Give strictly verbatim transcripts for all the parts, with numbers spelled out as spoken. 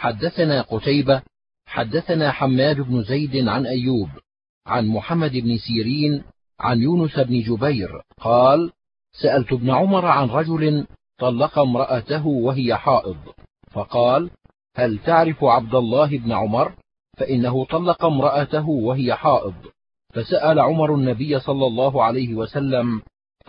حدثنا قتيبة حدثنا حماد بن زيد عن أيوب عن محمد بن سيرين عن يونس بن جبير قال: سألت ابن عمر عن رجل طلق امرأته وهي حائض، فقال: هل تعرف عبد الله بن عمر؟ فإنه طلق امرأته وهي حائض. فسأل عمر النبي صلى الله عليه وسلم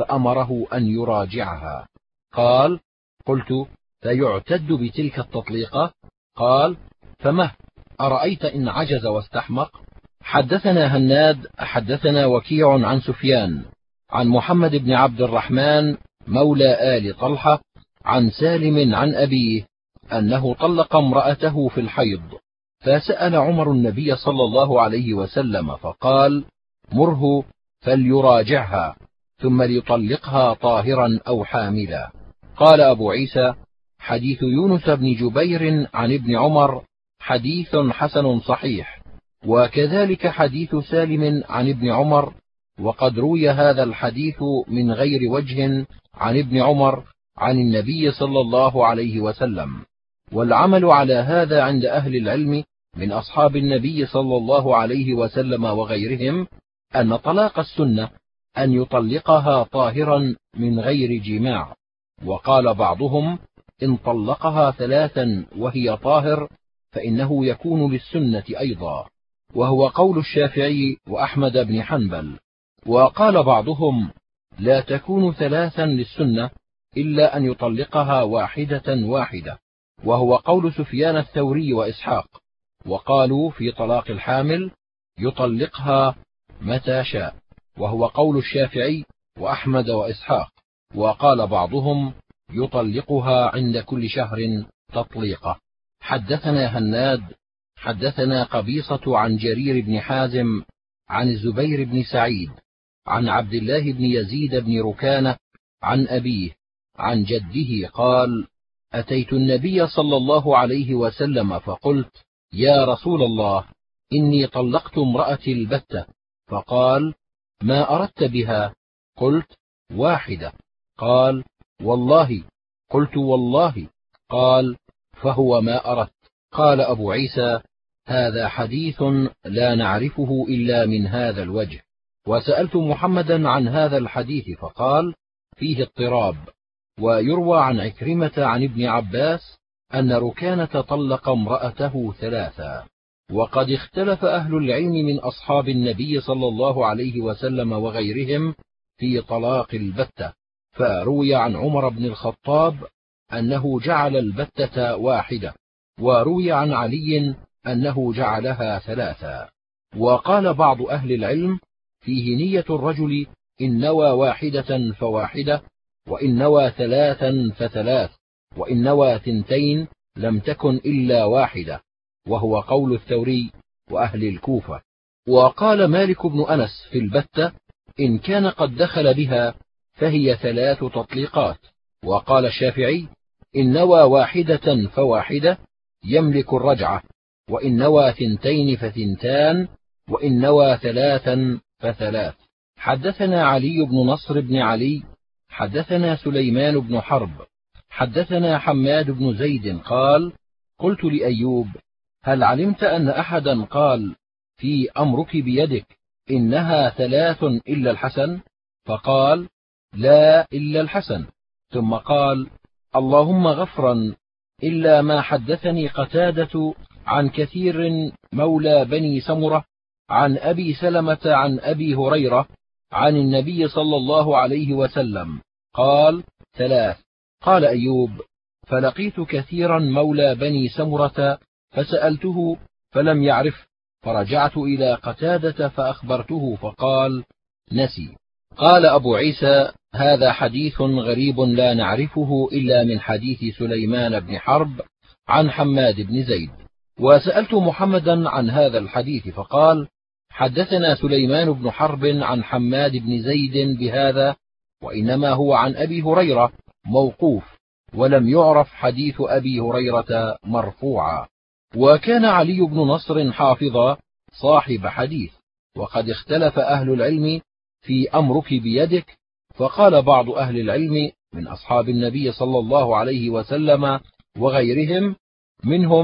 فأمره أن يراجعها. قال: قلت: فيعتد بتلك التطليقة؟ قال: فمه، أرأيت إن عجز واستحمق؟ حدثنا هناد حدثنا وكيع عن سفيان عن محمد بن عبد الرحمن مولى آل طلحة عن سالم عن أبيه أنه طلق امرأته في الحيض، فسأل عمر النبي صلى الله عليه وسلم فقال: مره فليراجعها ثم ليطلقها طاهرا أو حاملا. قال أبو عيسى: حديث يونس بن جبير عن ابن عمر حديث حسن صحيح، وكذلك حديث سالم عن ابن عمر، وقد روي هذا الحديث من غير وجه عن ابن عمر عن النبي صلى الله عليه وسلم. والعمل على هذا عند أهل العلم من أصحاب النبي صلى الله عليه وسلم وغيرهم أن طلاق السنة أن يطلقها طاهرا من غير جماع. وقال بعضهم: إن طلقها ثلاثا وهي طاهر فإنه يكون للسنة أيضا، وهو قول الشافعي وأحمد بن حنبل. وقال بعضهم: لا تكون ثلاثا للسنة إلا أن يطلقها واحدة واحدة، وهو قول سفيان الثوري وإسحاق. وقالوا في طلاق الحامل: يطلقها متى شاء، وهو قول الشافعي وأحمد وإسحاق. وقال بعضهم: يطلقها عند كل شهر تطليقة. حدثنا هناد حدثنا قبيصة عن جرير بن حازم عن الزبير بن سعيد عن عبد الله بن يزيد بن ركانة عن أبيه عن جده قال: أتيت النبي صلى الله عليه وسلم فقلت: يا رسول الله، إني طلقت امرأتي البتة. فقال: ما أردت بها؟ قلت: واحدة. قال: والله؟ قلت: والله. قال: فهو ما أردت. قال أبو عيسى: هذا حديث لا نعرفه إلا من هذا الوجه. وسألت محمدا عن هذا الحديث فقال: فيه اضطراب. ويروى عن عكرمة عن ابن عباس أن ركانة طلق امرأته ثلاثا. وقد اختلف أهل العلم من أصحاب النبي صلى الله عليه وسلم وغيرهم في طلاق البتة، فروي عن عمر بن الخطاب أنه جعل البتة واحدة، وروي عن علي أنه جعلها ثلاثا. وقال بعض أهل العلم فيه نية الرجل إن نوى واحدة فواحدة، وإن نوى ثلاثا فثلاث، وإن نوى ثنتين لم تكن إلا واحدة، وهو قول الثوري وأهل الكوفة. وقال مالك بن أنس في البتة: إن كان قد دخل بها فهي ثلاث تطليقات. وقال الشافعي: إن نوى واحدة فواحدة يملك الرجعة، وإن نوى ثنتين فثنتان، وإن نوى ثلاثا فثلاث. حدثنا علي بن نصر بن علي حدثنا سليمان بن حرب حدثنا حماد بن زيد قال: قلت لأيوب: هل علمت أن أحدا قال في أمرك بيدك إنها ثلاث إلا الحسن؟ فقال: لا إلا الحسن. ثم قال: اللهم غفرا إلا ما حدثني قتادة عن كثير مولى بني سمرة عن أبي سلمة عن أبي هريرة عن النبي صلى الله عليه وسلم قال: ثلاث. قال أيوب: فلقيت كثيرا مولى بني سمرة فسألته فلم يعرف، فرجعت إلى قتادة فأخبرته فقال: نسي. قال أبو عيسى: هذا حديث غريب لا نعرفه إلا من حديث سليمان بن حرب عن حماد بن زيد. وسألت محمدا عن هذا الحديث فقال: حدثنا سليمان بن حرب عن حماد بن زيد بهذا، وإنما هو عن أبي هريرة موقوف، ولم يعرف حديث أبي هريرة مرفوعا. وكان علي بن نصر حافظا صاحب حديث. وقد اختلف أهل العلم في أمرك بيدك، فقال بعض أهل العلم من أصحاب النبي صلى الله عليه وسلم وغيرهم منهم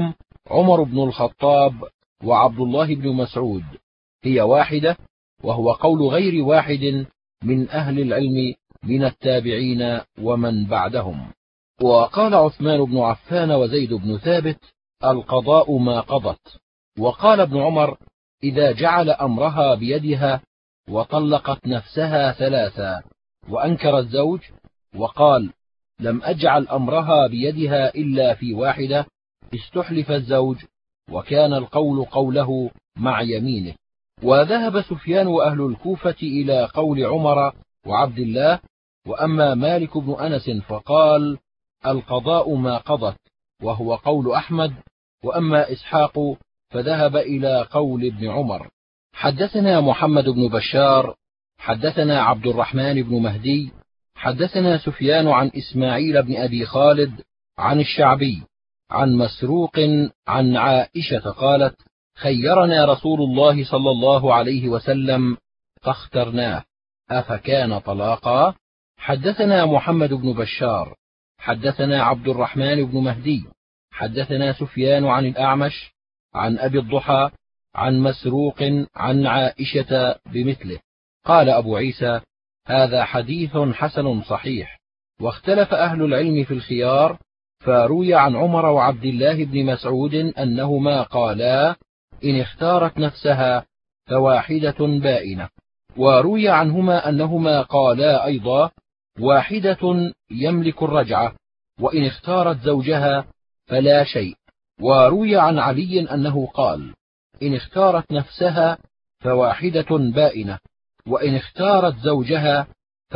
عمر بن الخطاب وعبد الله بن مسعود هي واحدة، وهو قول غير واحد من أهل العلم من التابعين ومن بعدهم. وقال عثمان بن عفان وزيد بن ثابت: القضاء ما قضت. وقال ابن عمر: إذا جعل أمرها بيدها وطلقت نفسها ثلاثا. وأنكر الزوج وقال: لم أجعل أمرها بيدها إلا في واحدة، استحلف الزوج، وكان القول قوله مع يمينه. وذهب سفيان وأهل الكوفة إلى قول عمر وعبد الله، وأما مالك بن أنس فقال: القضاء ما قضت، وهو قول أحمد. وأما إسحاق فذهب إلى قول ابن عمر. حدثنا محمد بن بشار حدثنا عبد الرحمن بن مهدي حدثنا سفيان عن إسماعيل بن أبي خالد عن الشعبي عن مسروق عن عائشة قالت: خيرنا رسول الله صلى الله عليه وسلم فاخترناه، أفكان طلاقا؟ حدثنا محمد بن بشار حدثنا عبد الرحمن بن مهدي حدثنا سفيان عن الأعمش عن أبي الضحى عن مسروق عن عائشة بمثله. قال أبو عيسى: هذا حديث حسن صحيح. واختلف أهل العلم في الخيار، فروي عن عمر وعبد الله بن مسعود أنهما قالا: إن اختارت نفسها فواحدة بائنة. وروي عنهما أنهما قالا أيضا: واحدة يملك الرجعة، وإن اختارت زوجها فلا شيء. وروي عن علي أنه قال: إن اختارت نفسها فواحدة بائنة، وإن اختارت زوجها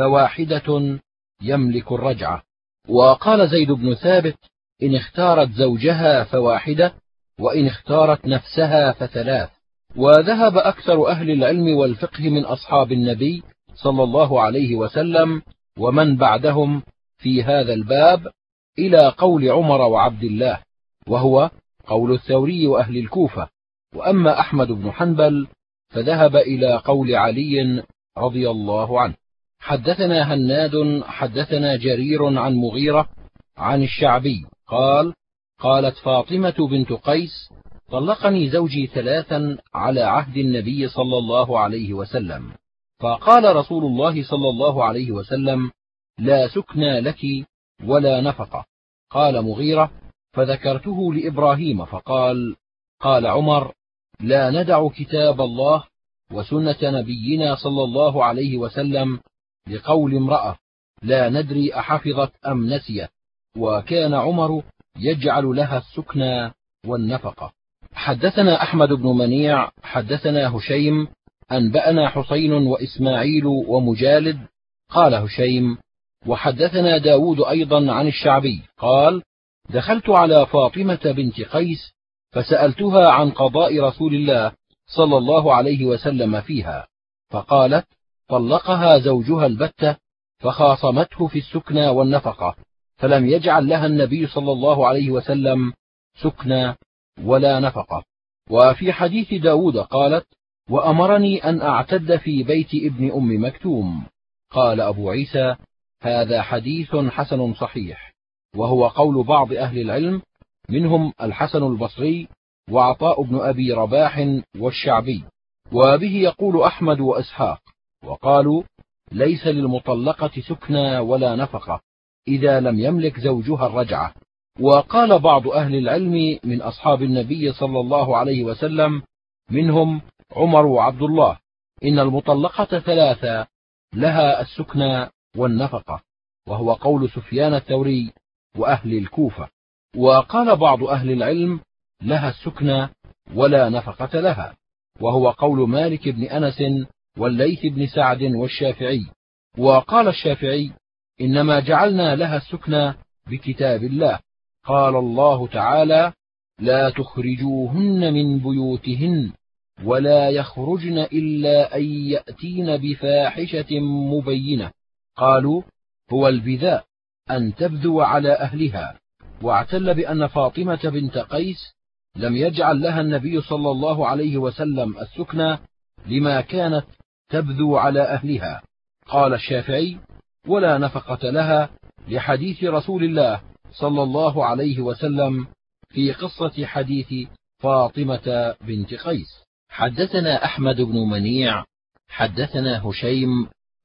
فواحدة يملك الرجعة. وقال زيد بن ثابت: إن اختارت زوجها فواحدة، وإن اختارت نفسها فثلاث. وذهب أكثر أهل العلم والفقه من أصحاب النبي صلى الله عليه وسلم ومن بعدهم في هذا الباب إلى قول عمر وعبد الله، وهو قول الثوري وأهل الكوفة. وأما أحمد بن حنبل فذهب إلى قول علي رضي الله عنه. حدثنا هناد حدثنا جرير عن مغيرة عن الشعبي قال: قالت فاطمة بنت قيس: طلقني زوجي ثلاثا على عهد النبي صلى الله عليه وسلم، فقال رسول الله صلى الله عليه وسلم: لا سكنى لك ولا نفقة. قال مغيرة: فذكرته لإبراهيم فقال: قال عمر: لا ندع كتاب الله وسنة نبينا صلى الله عليه وسلم لقول امرأة لا ندري أحفظت أم نسيت. وكان عمر يجعل لها السكنى والنفقة. حدثنا أحمد بن منيع حدثنا هشيم أنبأنا حسين وإسماعيل ومجالد. قال هشيم: وحدثنا داود أيضا عن الشعبي قال: دخلت على فاطمة بنت قيس فسألتها عن قضاء رسول الله صلى الله عليه وسلم فيها، فقالت: طلقها زوجها البتة، فخاصمته في السكنى والنفقة، فلم يجعل لها النبي صلى الله عليه وسلم سكنى ولا نفقة. وفي حديث داود قالت: وأمرني أن أعتد في بيت ابن أم مكتوم. قال أبو عيسى: هذا حديث حسن صحيح، وهو قول بعض أهل العلم منهم الحسن البصري وعطاء بن أبي رباح والشعبي، وبه يقول أحمد وإسحاق، وقالوا: ليس للمطلقة سكنى ولا نفقة إذا لم يملك زوجها الرجعة. وقال بعض أهل العلم من أصحاب النبي صلى الله عليه وسلم منهم عمر وعبد الله: إن المطلقة ثلاثة لها السكنى والنفقة، وهو قول سفيان الثوري وأهل الكوفة. وقال بعض أهل العلم: لها السكنى ولا نفقة لها، وهو قول مالك بن أنس والليث بن سعد والشافعي. وقال الشافعي: إنما جعلنا لها السكنى بكتاب الله، قال الله تعالى: لا تخرجوهن من بيوتهن ولا يخرجن إلا أن يأتين بفاحشة مبينة. قالوا: هو البذاء أن تبذو على أهلها. واعتل بأن فاطمة بنت قيس لم يجعل لها النبي صلى الله عليه وسلم السكنى لما كانت تبذو على أهلها. قال الشافعي: ولا نفقة لها لحديث رسول الله صلى الله عليه وسلم: في قصة حديث فاطمة بنت قيس. حدثنا أحمد بن منيع حدثنا هشيم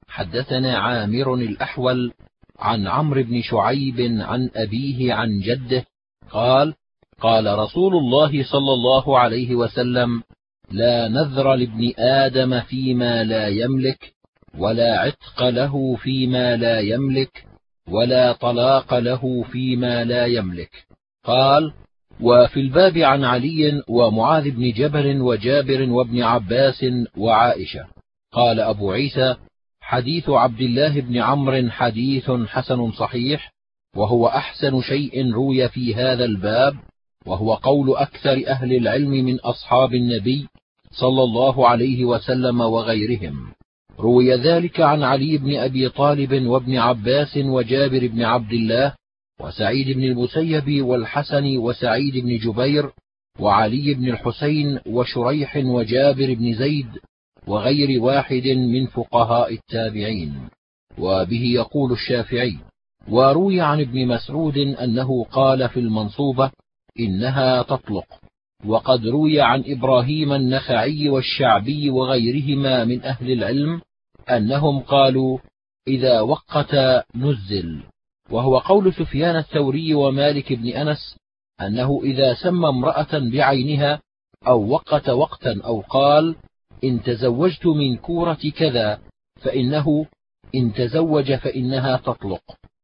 حدثنا عامر الأحول عن عمرو بن شعيب عن أبيه عن جده قال: قال رسول الله صلى الله عليه وسلم: لا نذر لابن آدم فيما لا يملك، ولا عتق له فيما لا يملك، ولا طلاق له فيما لا يملك. قال: وفي الباب عن علي ومعاذ بن جبل وجابر وابن عباس وعائشة. قال أبو عيسى: حديث عبد الله بن عمرو حديث حسن صحيح، وهو أحسن شيء روي في هذا الباب، وهو قول أكثر أهل العلم من أصحاب النبي صلى الله عليه وسلم وغيرهم. روي ذلك عن علي بن أبي طالب وابن عباس وجابر بن عبد الله وسعيد بن المسيب والحسن وسعيد بن جبير وعلي بن الحسين وشريح وجابر بن زيد وغير واحد من فقهاء التابعين. وبه يقول الشافعي. وروي عن ابن مسعود أنه قال في المنصوبة: إنها تطلق. وقد روي عن إبراهيم النخعي والشعبي وغيرهما من أهل العلم أنهم قالوا: إذا وقت نزل. وهو قول سفيان الثوري ومالك بن أنس أنه إذا سمى امرأة بعينها أو وقت وقتا أو قال: إن تزوجت من كورة كذا، فإنه إن تزوج فإنها تطلق.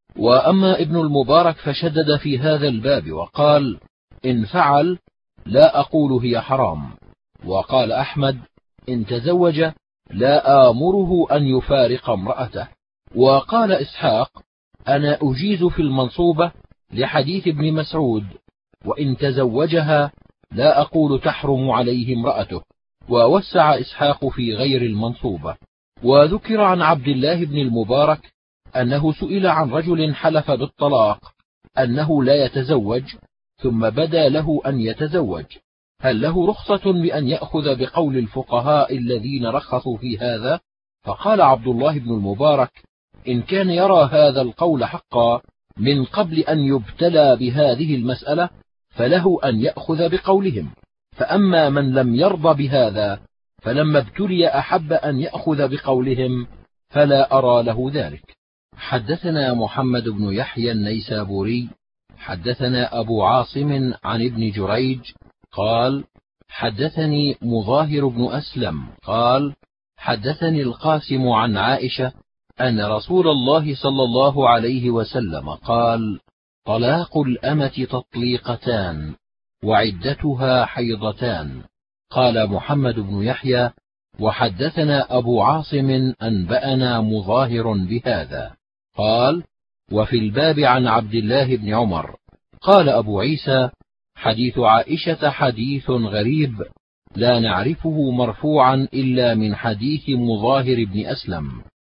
وأما ابن المبارك فشدد في هذا الباب وقال: إن فعل لا أقول هي حرام. وقال أحمد: إن تزوج لا آمره أن يفارق امرأته. وقال إسحاق: أنا أجيز في المنصوبة لحديث ابن مسعود، وإن تزوجها لا أقول تحرم عليه امرأته. ووسع إسحاق في غير المنصوبة. وذكر عن عبد الله بن المبارك أنه سئل عن رجل حلف بالطلاق أنه لا يتزوج، ثم بدا له أن يتزوج، هل له رخصة بأن يأخذ بقول الفقهاء الذين رخصوا في هذا؟ فقال عبد الله بن المبارك: إن كان يرى هذا القول حقا من قبل أن يبتلى بهذه المسألة فله أن يأخذ بقولهم، فأما من لم يرضى بهذا فلما ابتلي أحب أن يأخذ بقولهم، فلا أرى له ذلك. حدثنا محمد بن يحيى النيسابوري حدثنا أبو عاصم عن ابن جريج قال: حدثني مظاهر بن أسلم قال: حدثني القاسم عن عائشة أن رسول الله صلى الله عليه وسلم قال: طلاق الأمة تطليقتان، وعدتها حيضتان. قال محمد بن يحيى: وحدثنا أبو عاصم أنبأنا مظاهر بهذا. قال: وفي الباب عن عبد الله بن عمر. قال أبو عيسى: حديث عائشة حديث غريب لا نعرفه مرفوعا إلا من حديث مظاهر بن أسلم،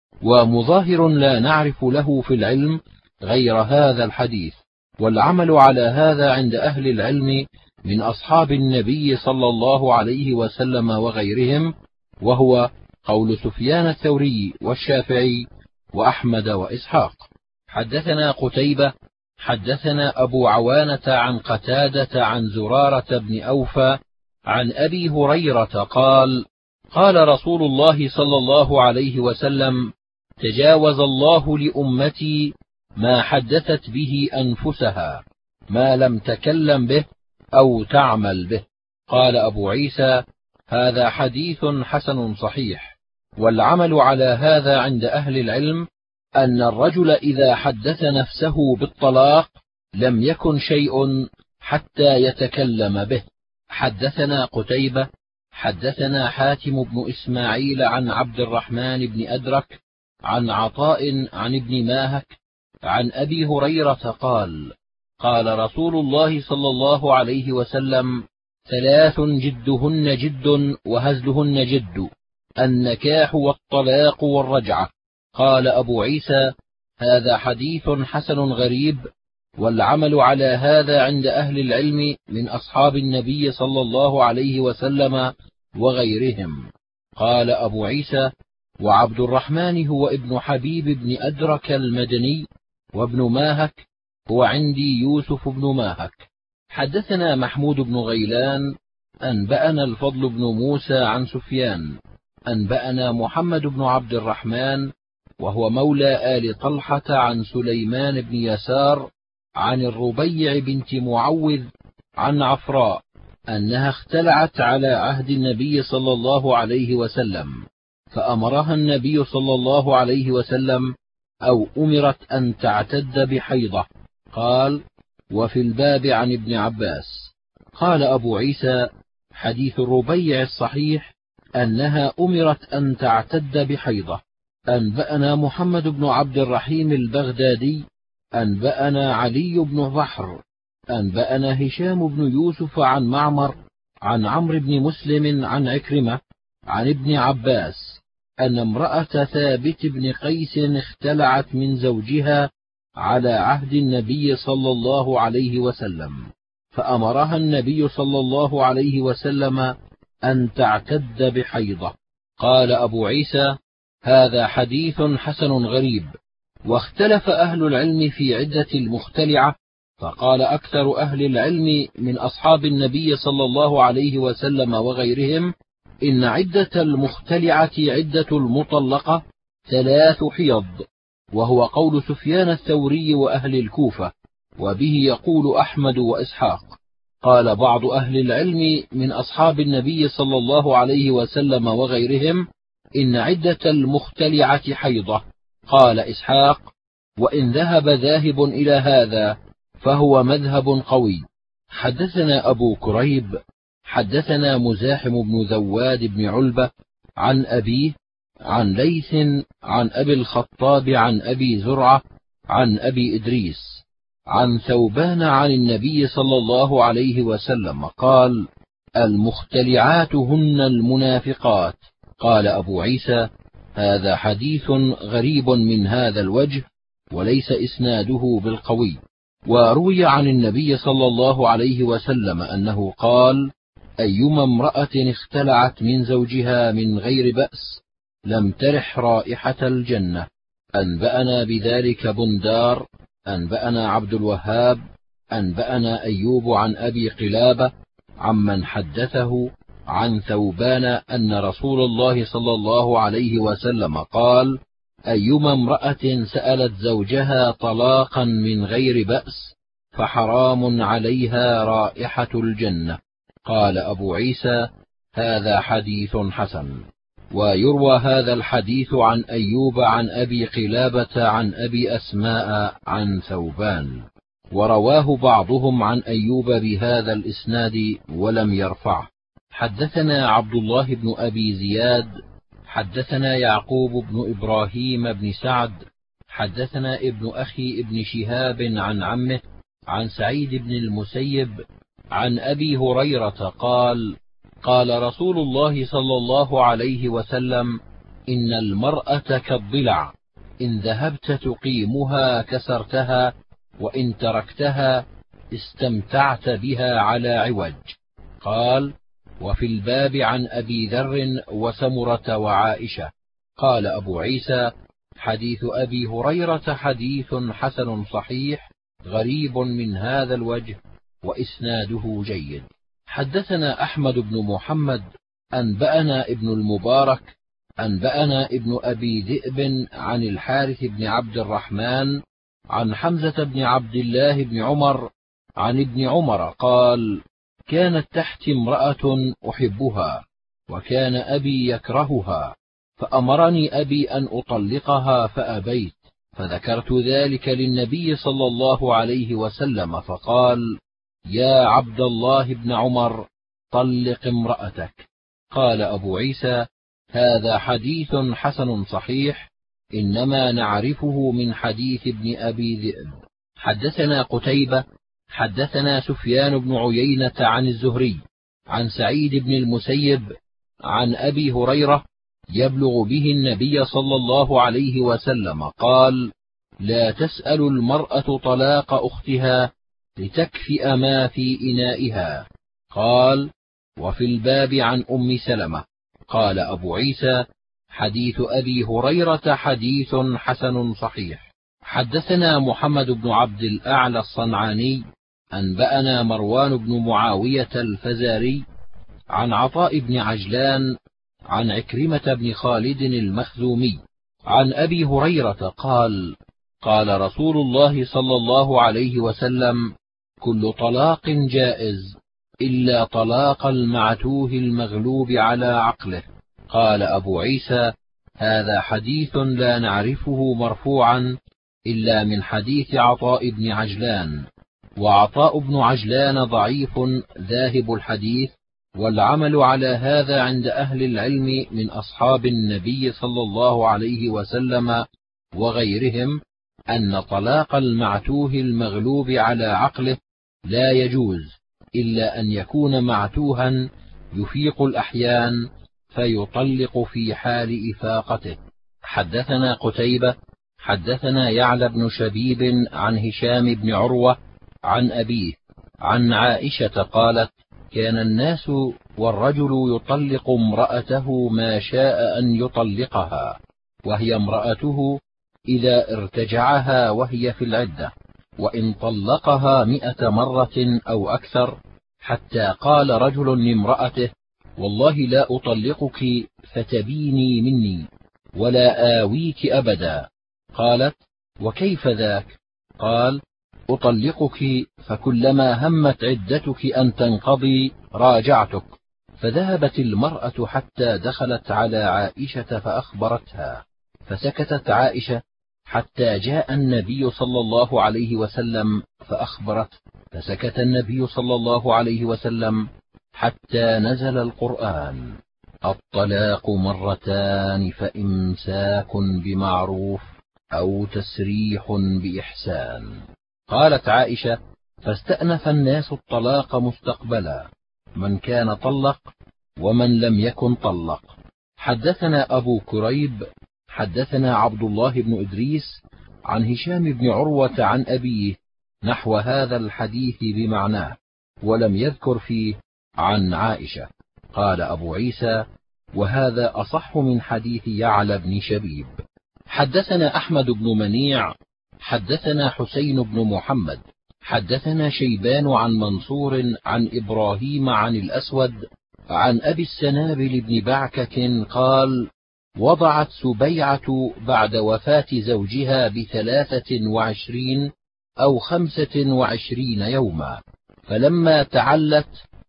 ومظاهر لا نعرف له في العلم غير هذا الحديث، والعمل على هذا عند أهل العلم من أصحاب النبي صلى الله عليه وسلم وغيرهم، وهو قول سفيان الثوري والشافعي وأحمد وإسحاق. حدثنا قتيبة حدثنا أبو عوانة عن قتادة عن زرارة بن أوفى عن أبي هريرة قال: قال رسول الله صلى الله عليه وسلم: تجاوز الله لأمتي ما حدثت به أنفسها ما لم تكلم به أو تعمل به. قال أبو عيسى: هذا حديث حسن صحيح. والعمل على هذا عند أهل العلم أن الرجل إذا حدث نفسه بالطلاق لم يكن شيء حتى يتكلم به. حدثنا قتيبة حدثنا حاتم بن إسماعيل عن عبد الرحمن بن أدرك عن عطاء عن ابن ماهك عن أبي هريرة قال: قال رسول الله صلى الله عليه وسلم: ثلاث جدهن جد وهزلهن جد، النكاح والطلاق والرجعة. قال أبو عيسى: هذا حديث حسن غريب، والعمل على هذا عند أهل العلم من أصحاب النبي صلى الله عليه وسلم وغيرهم. قال أبو عيسى: وعبد الرحمن هو ابن حبيب بن أدرك المدني، وابن ماهك هو عندي يوسف بن ماهك. حدثنا محمود بن غيلان أنبأنا الفضل بن موسى عن سفيان أنبأنا محمد بن عبد الرحمن وهو مولى آل طلحة عن سليمان بن يسار عن الربيع بنت معوذ عن عفراء أنها اختلعت على عهد النبي صلى الله عليه وسلم، فأمرها النبي صلى الله عليه وسلم أو أمرت أن تعتد بحيضة. قال: وفي الباب عن ابن عباس. قال أبو عيسى: حديث الربيع الصحيح أنها أمرت أن تعتد بحيضة. أنبأنا محمد بن عبد الرحيم البغدادي أنبأنا علي بن بحر أنبأنا هشام بن يوسف عن معمر عن عمرو بن مسلم عن عكرمة عن ابن عباس أن امرأة ثابت بن قيس اختلعت من زوجها على عهد النبي صلى الله عليه وسلم، فأمرها النبي صلى الله عليه وسلم أن تعتد بحيضة. قال أبو عيسى: هذا حديث حسن غريب. واختلف أهل العلم في عدة المختلعة، فقال أكثر أهل العلم من أصحاب النبي صلى الله عليه وسلم وغيرهم: إن عدة المختلعة عدة المطلقة ثلاث حيض، وهو قول سفيان الثوري وأهل الكوفة، وبه يقول أحمد وإسحاق. قال بعض أهل العلم من أصحاب النبي صلى الله عليه وسلم وغيرهم: إن عدة المختلعة حيضة. قال إسحاق: وإن ذهب ذاهب إلى هذا فهو مذهب قوي. حدثنا أبو كريب حدثنا مزاحم بن ذواد بن علبة عن أبيه عن ليث عن أبي الخطاب عن أبي زرعة عن أبي إدريس عن ثوبان عن النبي صلى الله عليه وسلم قال: المختلعات هن المنافقات. قال أبو عيسى: هذا حديث غريب من هذا الوجه، وليس إسناده بالقوي. وروي عن النبي صلى الله عليه وسلم أنه قال: أيما امرأة اختلعت من زوجها من غير بأس لم ترح رائحة الجنة. أنبأنا بذلك بندار أنبأنا عبد الوهاب أنبأنا أيوب عن أبي قلابة عمن حدثه عن ثوبان أن رسول الله صلى الله عليه وسلم قال: أيما امرأة سألت زوجها طلاقا من غير بأس فحرام عليها رائحة الجنة. قال أبو عيسى: هذا حديث حسن. ويروى هذا الحديث عن أيوب عن أبي قلابة عن أبي أسماء عن ثوبان، ورواه بعضهم عن أيوب بهذا الإسناد ولم يرفعه. حدثنا عبد الله بن أبي زياد حدثنا يعقوب بن إبراهيم بن سعد حدثنا ابن أخي ابن شهاب عن عمه عن سعيد بن المسيب عن أبي هريرة قال: قال رسول الله صلى الله عليه وسلم: إن المرأة كالضلع، إن ذهبت تقيمها كسرتها، وإن تركتها استمتعت بها على عوج. قال: وفي الباب عن أبي ذر وسمرة وعائشة. قال أبو عيسى: حديث أبي هريرة حديث حسن صحيح غريب من هذا الوجه، وإسناده جيد. حدثنا أحمد بن محمد أنبأنا ابن المبارك أنبأنا ابن أبي ذئب عن الحارث بن عبد الرحمن عن حمزة بن عبد الله بن عمر عن ابن عمر قال: كانت تحتي امرأة أحبها، وكان أبي يكرهها، فأمرني أبي أن أطلقها فأبيت، فذكرت ذلك للنبي صلى الله عليه وسلم فقال: يا عبد الله بن عمر، طلق امرأتك. قال أبو عيسى: هذا حديث حسن صحيح، إنما نعرفه من حديث ابن أبي ذئب. حدثنا قتيبة حدثنا سفيان بن عيينة عن الزهري عن سعيد بن المسيب عن أبي هريرة يبلغ به النبي صلى الله عليه وسلم قال: لا تسأل المرأة طلاق أختها لتكفئ ما في إنائها. قال: وفي الباب عن أم سلمة. قال أبو عيسى: حديث أبي هريرة حديث حسن صحيح. حدثنا محمد بن عبد الأعلى الصنعاني أنبأنا مروان بن معاوية الفزاري عن عطاء بن عجلان عن عكرمة بن خالد المخزومي عن أبي هريرة قال: قال رسول الله صلى الله عليه وسلم: كل طلاق جائز إلا طلاق المعتوه المغلوب على عقله. قال أبو عيسى: هذا حديث لا نعرفه مرفوعا إلا من حديث عطاء بن عجلان، وعطاء بن عجلان ضعيف ذاهب الحديث، والعمل على هذا عند أهل العلم من أصحاب النبي صلى الله عليه وسلم وغيرهم أن طلاق المعتوه المغلوب على عقله لا يجوز إلا أن يكون معتوها يفيق الأحيان فيطلق في حال إفاقته. حدثنا قتيبة حدثنا يعلى بن شبيب عن هشام بن عروة عن أبيه عن عائشة قالت: كان الناس والرجل يطلق امرأته ما شاء أن يطلقها، وهي امرأته إذا ارتجعها وهي في العدة، وإن طلقها مئة مرة أو أكثر، حتى قال رجل لامرأته: والله لا أطلقك فتبيني مني ولا آويك أبدا. قالت: وكيف ذاك؟ قال: أطلقك فكلما همت عدتك أن تنقضي راجعتك. فذهبت المرأة حتى دخلت على عائشة فأخبرتها، فسكتت عائشة حتى جاء النبي صلى الله عليه وسلم فأخبرته، فسكت النبي صلى الله عليه وسلم حتى نزل القرآن: الطلاق مرتان فإمساك بمعروف أو تسريح بإحسان. قالت عائشة: فاستأنف الناس الطلاق مستقبلا، من كان طلق ومن لم يكن طلق. حدثنا أبو كريب حدثنا عبد الله بن إدريس عن هشام بن عروة عن أبيه نحو هذا الحديث بمعناه، ولم يذكر فيه عن عائشة. قال أبو عيسى: وهذا أصح من حديث يعلى بن شبيب. حدثنا أحمد بن منيع حدثنا حسين بن محمد حدثنا شيبان عن منصور عن إبراهيم عن الأسود عن أبي السنابل بن بعكك قال: وضعت سبيعة بعد وفاة زوجها بثلاثة وعشرين أو خمسة وعشرين يوما، فلما تعلت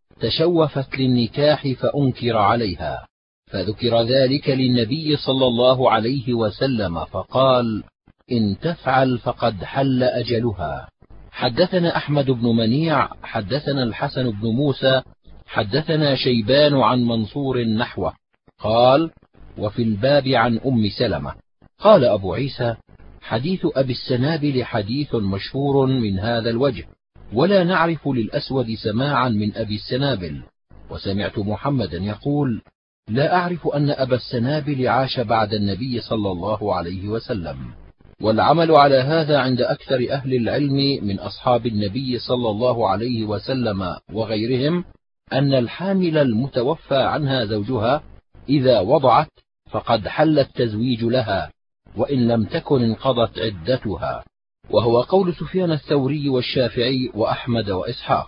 تشوفت للنكاح فأنكر عليها، فذكر ذلك للنبي صلى الله عليه وسلم فقال: إن تفعل فقد حل أجلها. حدثنا أحمد بن منيع حدثنا الحسن بن موسى حدثنا شيبان عن منصور نحوه قال: وفي الباب عن أم سلمة. قال أبو عيسى: حديث أبي السنابل حديث مشهور من هذا الوجه، ولا نعرف للأسود سماعا من أبي السنابل. وسمعت محمدا يقول: لا أعرف أن أبا السنابل عاش بعد النبي صلى الله عليه وسلم. والعمل على هذا عند أكثر أهل العلم من أصحاب النبي صلى الله عليه وسلم وغيرهم أن الحامل المتوفى عنها زوجها إذا وضعت فقد حل التزويج لها، وإن لم تكن انقضت عدتها، وهو قول سفيان الثوري والشافعي وأحمد وإسحاق.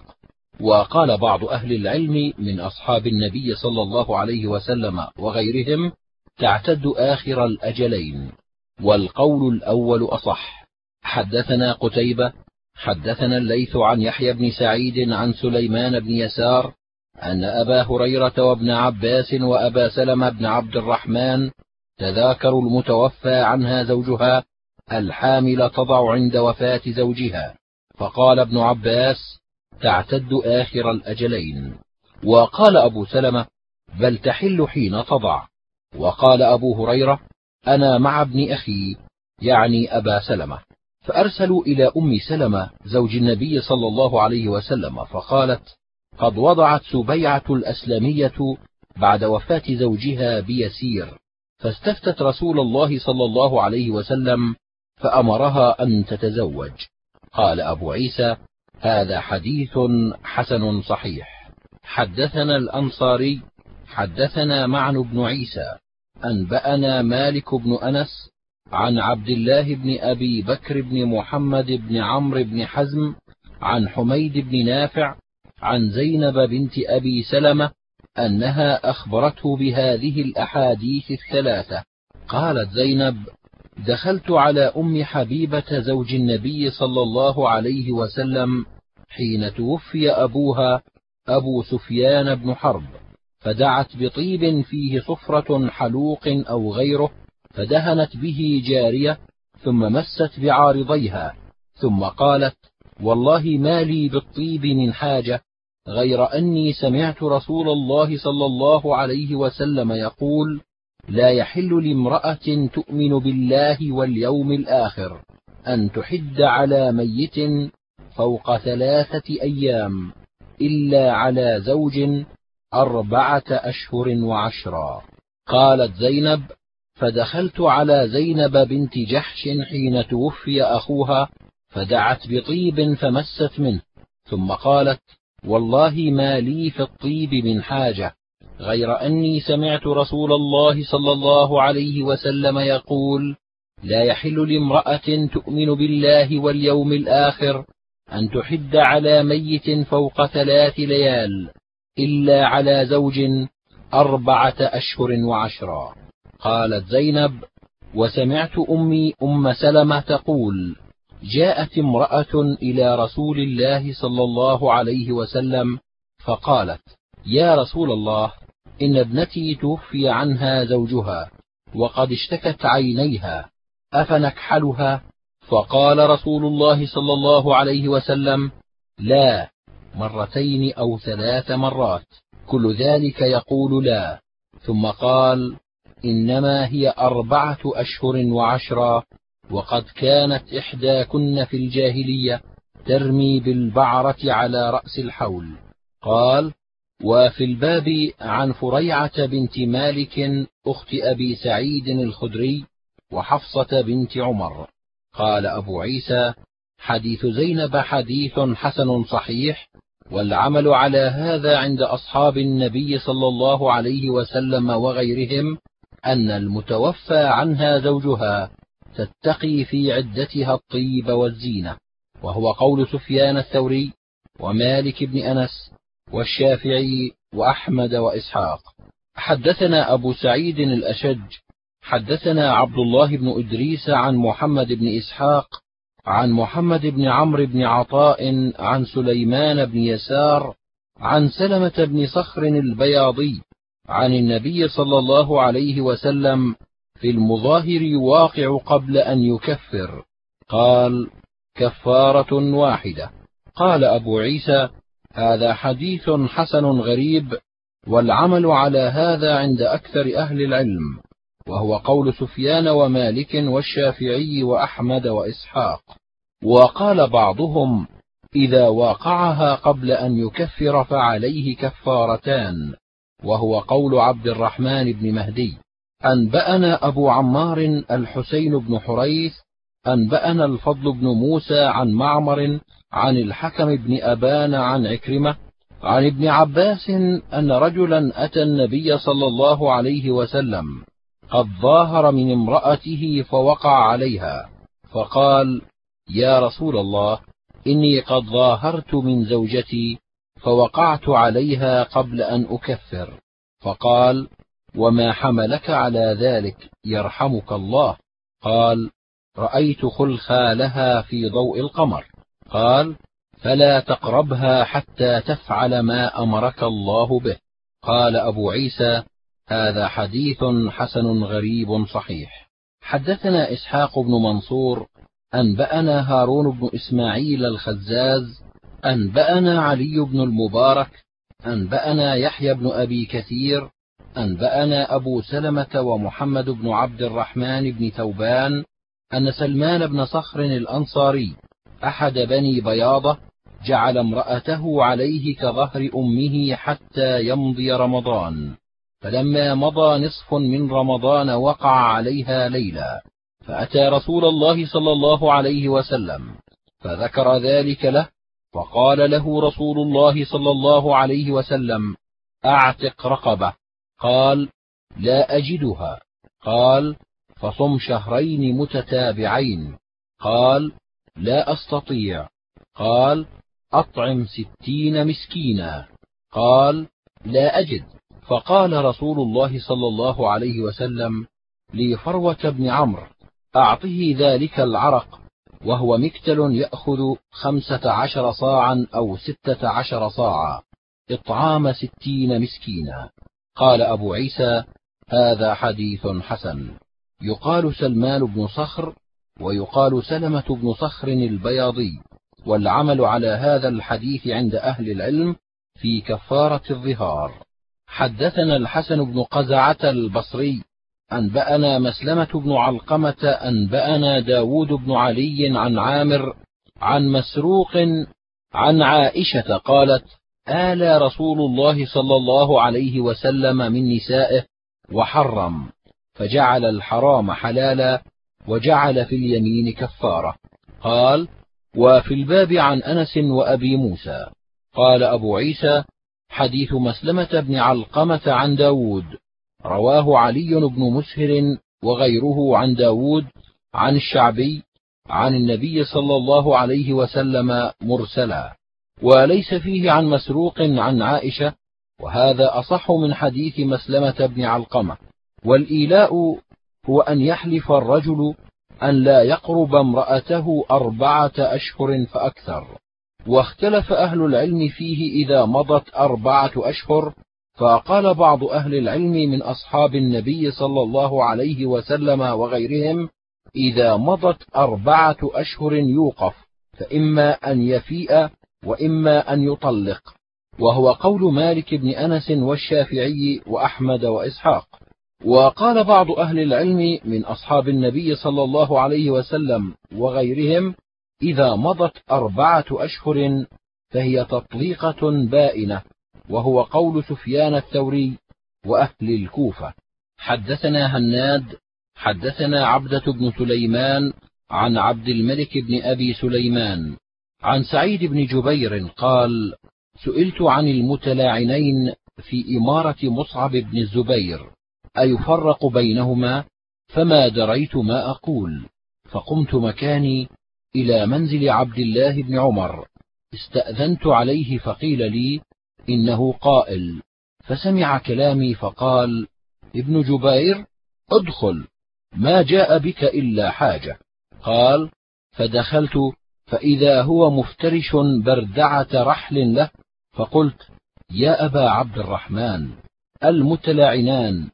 وقال بعض أهل العلم من أصحاب النبي صلى الله عليه وسلم وغيرهم: تعتد آخر الأجلين، والقول الأول أصح. حدثنا قتيبة حدثنا الليث عن يحيى بن سعيد عن سليمان بن يسار أن أبا هريرة وابن عباس وأبا سلمة بن عبد الرحمن تذاكروا المتوفى عنها زوجها الحامل تضع عند وفاة زوجها، فقال ابن عباس: تعتد آخر الأجلين. وقال أبو سلمة: بل تحل حين تضع. وقال أبو هريرة: أنا مع ابن أخي، يعني أبا سلمة. فأرسلوا إلى أم سلمة زوج النبي صلى الله عليه وسلم فقالت: قد وضعت سبيعة الأسلمية بعد وفاة زوجها بيسير، فاستفتت رسول الله صلى الله عليه وسلم فأمرها أن تتزوج. قال أبو عيسى: هذا حديث حسن صحيح. حدثنا الأنصاري حدثنا معن بن عيسى أنبأنا مالك بن أنس عن عبد الله بن أبي بكر بن محمد بن عمرو بن حزم عن حميد بن نافع عن زينب بنت أبي سلمة أنها أخبرته بهذه الأحاديث الثلاثة. قالت زينب: دخلت على أم حبيبة زوج النبي صلى الله عليه وسلم حين توفي أبوها أبو سفيان بن حرب، فدعت بطيب فيه صفرة حلوق أو غيره، فدهنت به جارية، ثم مست بعارضيها، ثم قالت: والله ما لي بالطيب من حاجة، غير أني سمعت رسول الله صلى الله عليه وسلم يقول: لا يحل لامرأة تؤمن بالله واليوم الآخر أن تحد على ميت فوق ثلاثة أيام إلا على زوج أربعة أشهر وعشرا. قالت زينب: فدخلت على زينب بنت جحش حين توفي أخوها، فدعت بطيب فمست منه، ثم قالت: والله ما لي في الطيب من حاجة، غير أني سمعت رسول الله صلى الله عليه وسلم يقول: لا يحل لامرأة تؤمن بالله واليوم الآخر أن تحد على ميت فوق ثلاث ليال إلا على زوج أربعة أشهر وعشرا. قالت زينب: وسمعت أمي أم سلمة تقول: جاءت امرأة إلى رسول الله صلى الله عليه وسلم فقالت: يا رسول الله، إن ابنتي توفي عنها زوجها وقد اشتكت عينيها، أفنكحلها؟ فقال رسول الله صلى الله عليه وسلم: لا، مرتين أو ثلاث مرات، كل ذلك يقول لا. ثم قال: إنما هي أربعة أشهر وعشرا، وقد كانت إحداكن في الجاهلية ترمي بالبعرة على رأس الحول. قال: وفي الباب عن فريعة بنت مالك أخت أبي سعيد الخدري وحفصة بنت عمر. قال أبو عيسى: حديث زينب حديث حسن صحيح، والعمل على هذا عند أصحاب النبي صلى الله عليه وسلم وغيرهم أن المتوفى عنها زوجها تتقي في عدتها الطيب والزينة، وهو قول سفيان الثوري ومالك بن أنس والشافعي وأحمد وإسحاق. حدثنا أبو سعيد الأشج حدثنا عبد الله بن إدريس عن محمد بن إسحاق عن محمد بن عمرو بن عطاء عن سليمان بن يسار عن سلمة بن صخر البياضي عن النبي صلى الله عليه وسلم في المظاهر يواقع قبل أن يكفر، قال: كفارة واحدة. قال أبو عيسى: هذا حديث حسن غريب، والعمل على هذا عند أكثر أهل العلم، وهو قول سفيان ومالك والشافعي وأحمد وإسحاق. وقال بعضهم: إذا واقعها قبل أن يكفر فعليه كفارتان، وهو قول عبد الرحمن بن مهدي. أنبأنا أبو عمار الحسين بن حريث أنبأنا الفضل بن موسى عن معمر عن الحكم بن أبان عن عكرمة عن ابن عباس أن رجلا أتى النبي صلى الله عليه وسلم قد ظاهر من امرأته فوقع عليها، فقال: يا رسول الله، إني قد ظاهرت من زوجتي فوقعت عليها قبل أن أكفر. فقال: وما حملك على ذلك يرحمك الله؟ قال: رأيت خلخالها في ضوء القمر. قال: فلا تقربها حتى تفعل ما أمرك الله به. قال أبو عيسى: هذا حديث حسن غريب صحيح. حدثنا إسحاق بن منصور أنبأنا هارون بن إسماعيل الخزاز أنبأنا علي بن المبارك أنبأنا يحيى بن أبي كثير أنبأنا أبو سلمة ومحمد بن عبد الرحمن بن ثوبان أن سلمان بن صخر الأنصاري أحد بني بياضة جعل امرأته عليه كظهر أمه حتى يمضي رمضان، فلما مضى نصف من رمضان وقع عليها ليلا، فأتى رسول الله صلى الله عليه وسلم فذكر ذلك له، فقال له رسول الله صلى الله عليه وسلم: أعتق رقبة. قال: لا أجدها. قال: فصم شهرين متتابعين. قال: لا أستطيع. قال: أطعم ستين مسكينا. قال: لا أجد. فقال رسول الله صلى الله عليه وسلم لفروة بن عمرو: أعطه ذلك العرق، وهو مكتل يأخذ خمسة عشر صاعا أو ستة عشر صاعا، إطعام ستين مسكينا. قال أبو عيسى: هذا حديث حسن. يقال سلمان بن صخر، ويقال سلمة بن صخر البياضي، والعمل على هذا الحديث عند أهل العلم في كفارة الظهار. حدثنا الحسن بن قزعة البصري أنبأنا مسلمة بن علقمة أنبأنا داود بن علي عن عامر عن مسروق عن عائشة قالت: آلى رسول الله صلى الله عليه وسلم من نسائه وحرم، فجعل الحرام حلالا وجعل في اليمين كفارة. قال: وفي الباب عن أنس وأبي موسى. قال أبو عيسى: حديث مسلمة بن علقمة عن داود رواه علي بن مسهر وغيره عن داود عن الشعبي عن النبي صلى الله عليه وسلم مرسلا، وليس فيه عن مسروق عن عائشة، وهذا أصح من حديث مسلمة بن علقمة. والإيلاء هو أن يحلف الرجل أن لا يقرب امرأته أربعة أشهر فأكثر. واختلف أهل العلم فيه إذا مضت أربعة أشهر، فقال بعض أهل العلم من أصحاب النبي صلى الله عليه وسلم وغيرهم: إذا مضت أربعة أشهر يوقف، فإما أن يفيء وإما أن يطلق، وهو قول مالك بن أنس والشافعي وأحمد وإسحاق. وقال بعض أهل العلم من أصحاب النبي صلى الله عليه وسلم وغيرهم: إذا مضت أربعة أشهر فهي تطليقة بائنة، وهو قول سفيان الثوري وأهل الكوفة. حدثنا هناد حدثنا عبدة بن سليمان عن عبد الملك بن أبي سليمان عن سعيد بن جبير قال: سئلت عن المتلاعنين في إمارة مصعب بن الزبير أيفرق بينهما، فما دريت ما أقول، فقمت مكاني إلى منزل عبد الله بن عمر، استأذنت عليه فقيل لي إنه قائل، فسمع كلامي فقال: ابن جبير ادخل، ما جاء بك إلا حاجة. قال: فدخلت فإذا هو مفترش بردعة رحل له، فقلت: يا أبا عبد الرحمن، المتلاعنان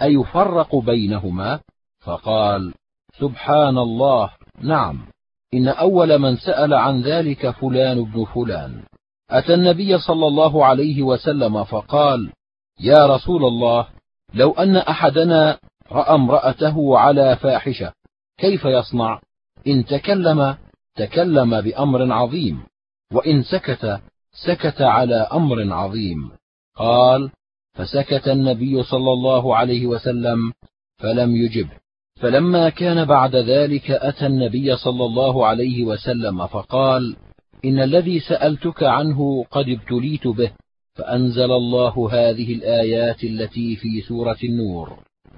أيفرق بينهما؟ فقال: سبحان الله، نعم، إن أول من سأل عن ذلك فلان بن فلان. أتى النبي صلى الله عليه وسلم فقال: يا رسول الله، لو أن أحدنا رأى امرأته على فاحشة كيف يصنع؟ إن تكلم تكلم بأمر عظيم، وإن سكت سكت على أمر عظيم. قال: فسكت النبي صلى الله عليه وسلم فلم يجبه. فلما كان بعد ذلك أتى النبي صلى الله عليه وسلم فقال: إن الذي سألتك عنه قد ابتليت به، فأنزل الله هذه الآيات التي في سورة النور: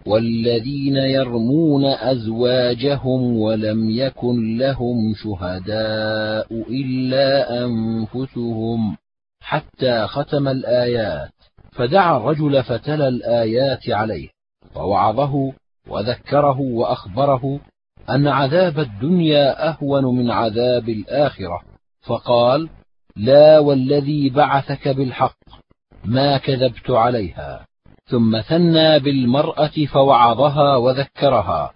والذين يرمون أزواجهم ولم يكن لهم شهداء إلا أنفسهم، حتى ختم الآيات. فدعا الرجل فتلا الآيات عليه، ووعظه وذكره وأخبره أن عذاب الدنيا أهون من عذاب الآخرة، فقال: لا والذي بعثك بالحق ما كذبت عليها. ثم ثنى بالمرأة فوعظها وذكرها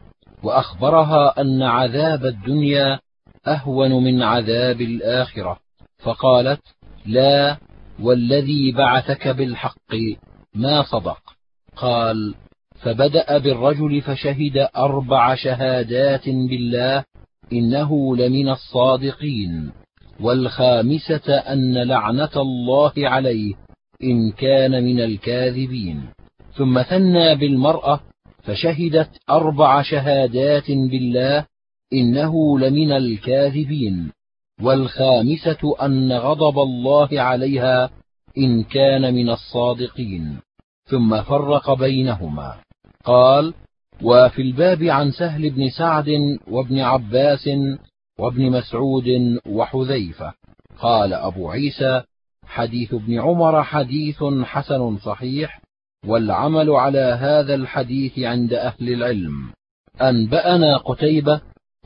وأخبرها أن عذاب الدنيا أهون من عذاب الآخرة، فقالت: لا والذي بعثك بالحق ما صدق. قال: فبدأ بالرجل فشهد أربع شهادات بالله إنه لمن الصادقين، والخامسة أن لعنة الله عليه إن كان من الكاذبين. ثم ثنى بالمرأة فشهدت أربع شهادات بالله إنه لمن الكاذبين، والخامسة أن غضب الله عليها إن كان من الصادقين. ثم فرق بينهما. قال: وفي الباب عن سهل بن سعد وابن عباس وابن مسعود وحذيفة. قال أبو عيسى: حديث ابن عمر حديث حسن صحيح، والعمل على هذا الحديث عند أهل العلم. أنبأنا قتيبة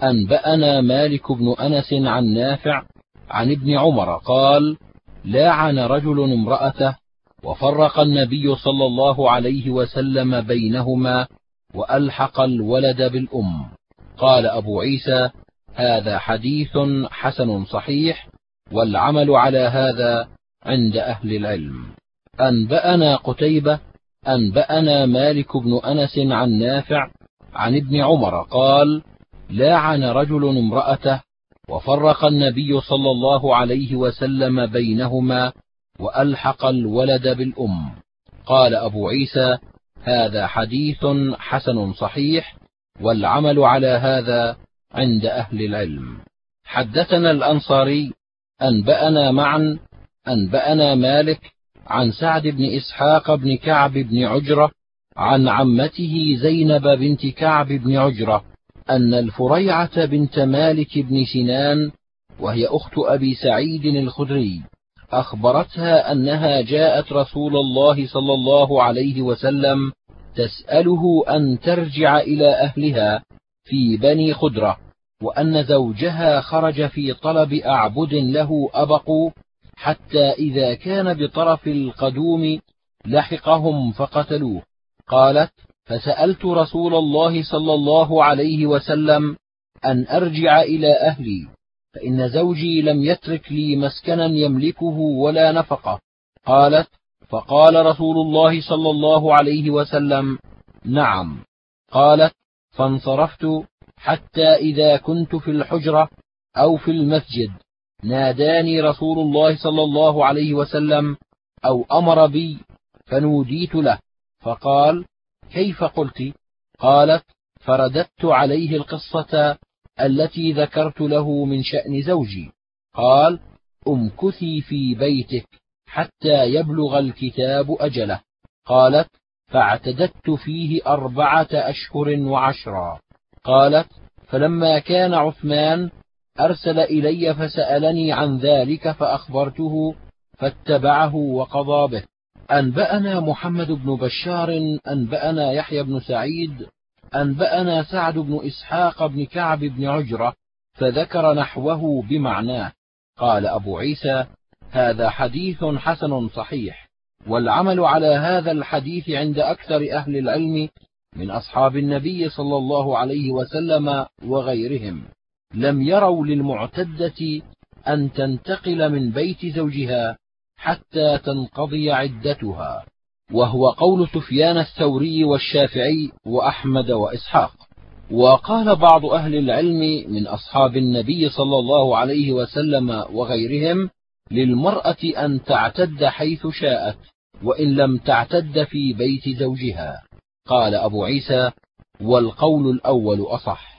أنبأنا مالك بن أنس عن نافع عن ابن عمر قال: لاعن رجل امرأته، وفرق النبي صلى الله عليه وسلم بينهما، وألحق الولد بالأم. قال أبو عيسى: هذا حديث حسن صحيح، والعمل على هذا عند أهل العلم. أنبأنا قتيبة أنبأنا مالك بن أنس عن نافع عن ابن عمر قال: لاعن رجل امرأته، وفرق النبي صلى الله عليه وسلم بينهما، وألحق الولد بالأم. قال أبو عيسى: هذا حديث حسن صحيح، والعمل على هذا عند أهل العلم. حدثنا الأنصاري أنبأنا معا أنبأنا مالك عن سعد بن إسحاق بن كعب بن عجرة عن عمته زينب بنت كعب بن عجرة أن الفريعة بنت مالك بن سنان، وهي أخت أبي سعيد الخدري، أخبرتها أنها جاءت رسول الله صلى الله عليه وسلم تسأله أن ترجع إلى أهلها في بني خدرة، وأن زوجها خرج في طلب أعبد له أبقوا، حتى إذا كان بطرف القدوم لحقهم فقتلوه. قالت: فسألت رسول الله صلى الله عليه وسلم أن أرجع إلى أهلي، فإن زوجي لم يترك لي مسكنا يملكه ولا نفقة. قالت: فقال رسول الله صلى الله عليه وسلم: نعم. قالت: فانصرفت حتى إذا كنت في الحجرة أو في المسجد ناداني رسول الله صلى الله عليه وسلم أو أمر بي، فنوديت له، فقال: كيف قلت؟ قالت: فرددت عليه القصة التي ذكرت له من شأن زوجي. قال: امكثي في بيتك حتى يبلغ الكتاب أجله. قالت: فاعتددت فيه أربعة أشهر وعشرا. قالت: فلما كان عثمان أرسل إلي فسألني عن ذلك فأخبرته فاتبعه وقضى به. أنبأنا محمد بن بشار أنبأنا يحيى بن سعيد أنبأنا سعد بن إسحاق بن كعب بن عجرة، فذكر نحوه بمعناه. قال أبو عيسى: هذا حديث حسن صحيح، والعمل على هذا الحديث عند أكثر أهل العلم من أصحاب النبي صلى الله عليه وسلم وغيرهم. لم يروا للمعتدة أن تنتقل من بيت زوجها حتى تنقضي عدتها، وهو قول سفيان الثوري والشافعي وأحمد وإسحاق. وقال بعض أهل العلم من أصحاب النبي صلى الله عليه وسلم وغيرهم: للمرأة أن تعتد حيث شاءت، وإن لم تعتد في بيت زوجها. قال أبو عيسى: والقول الأول أصح.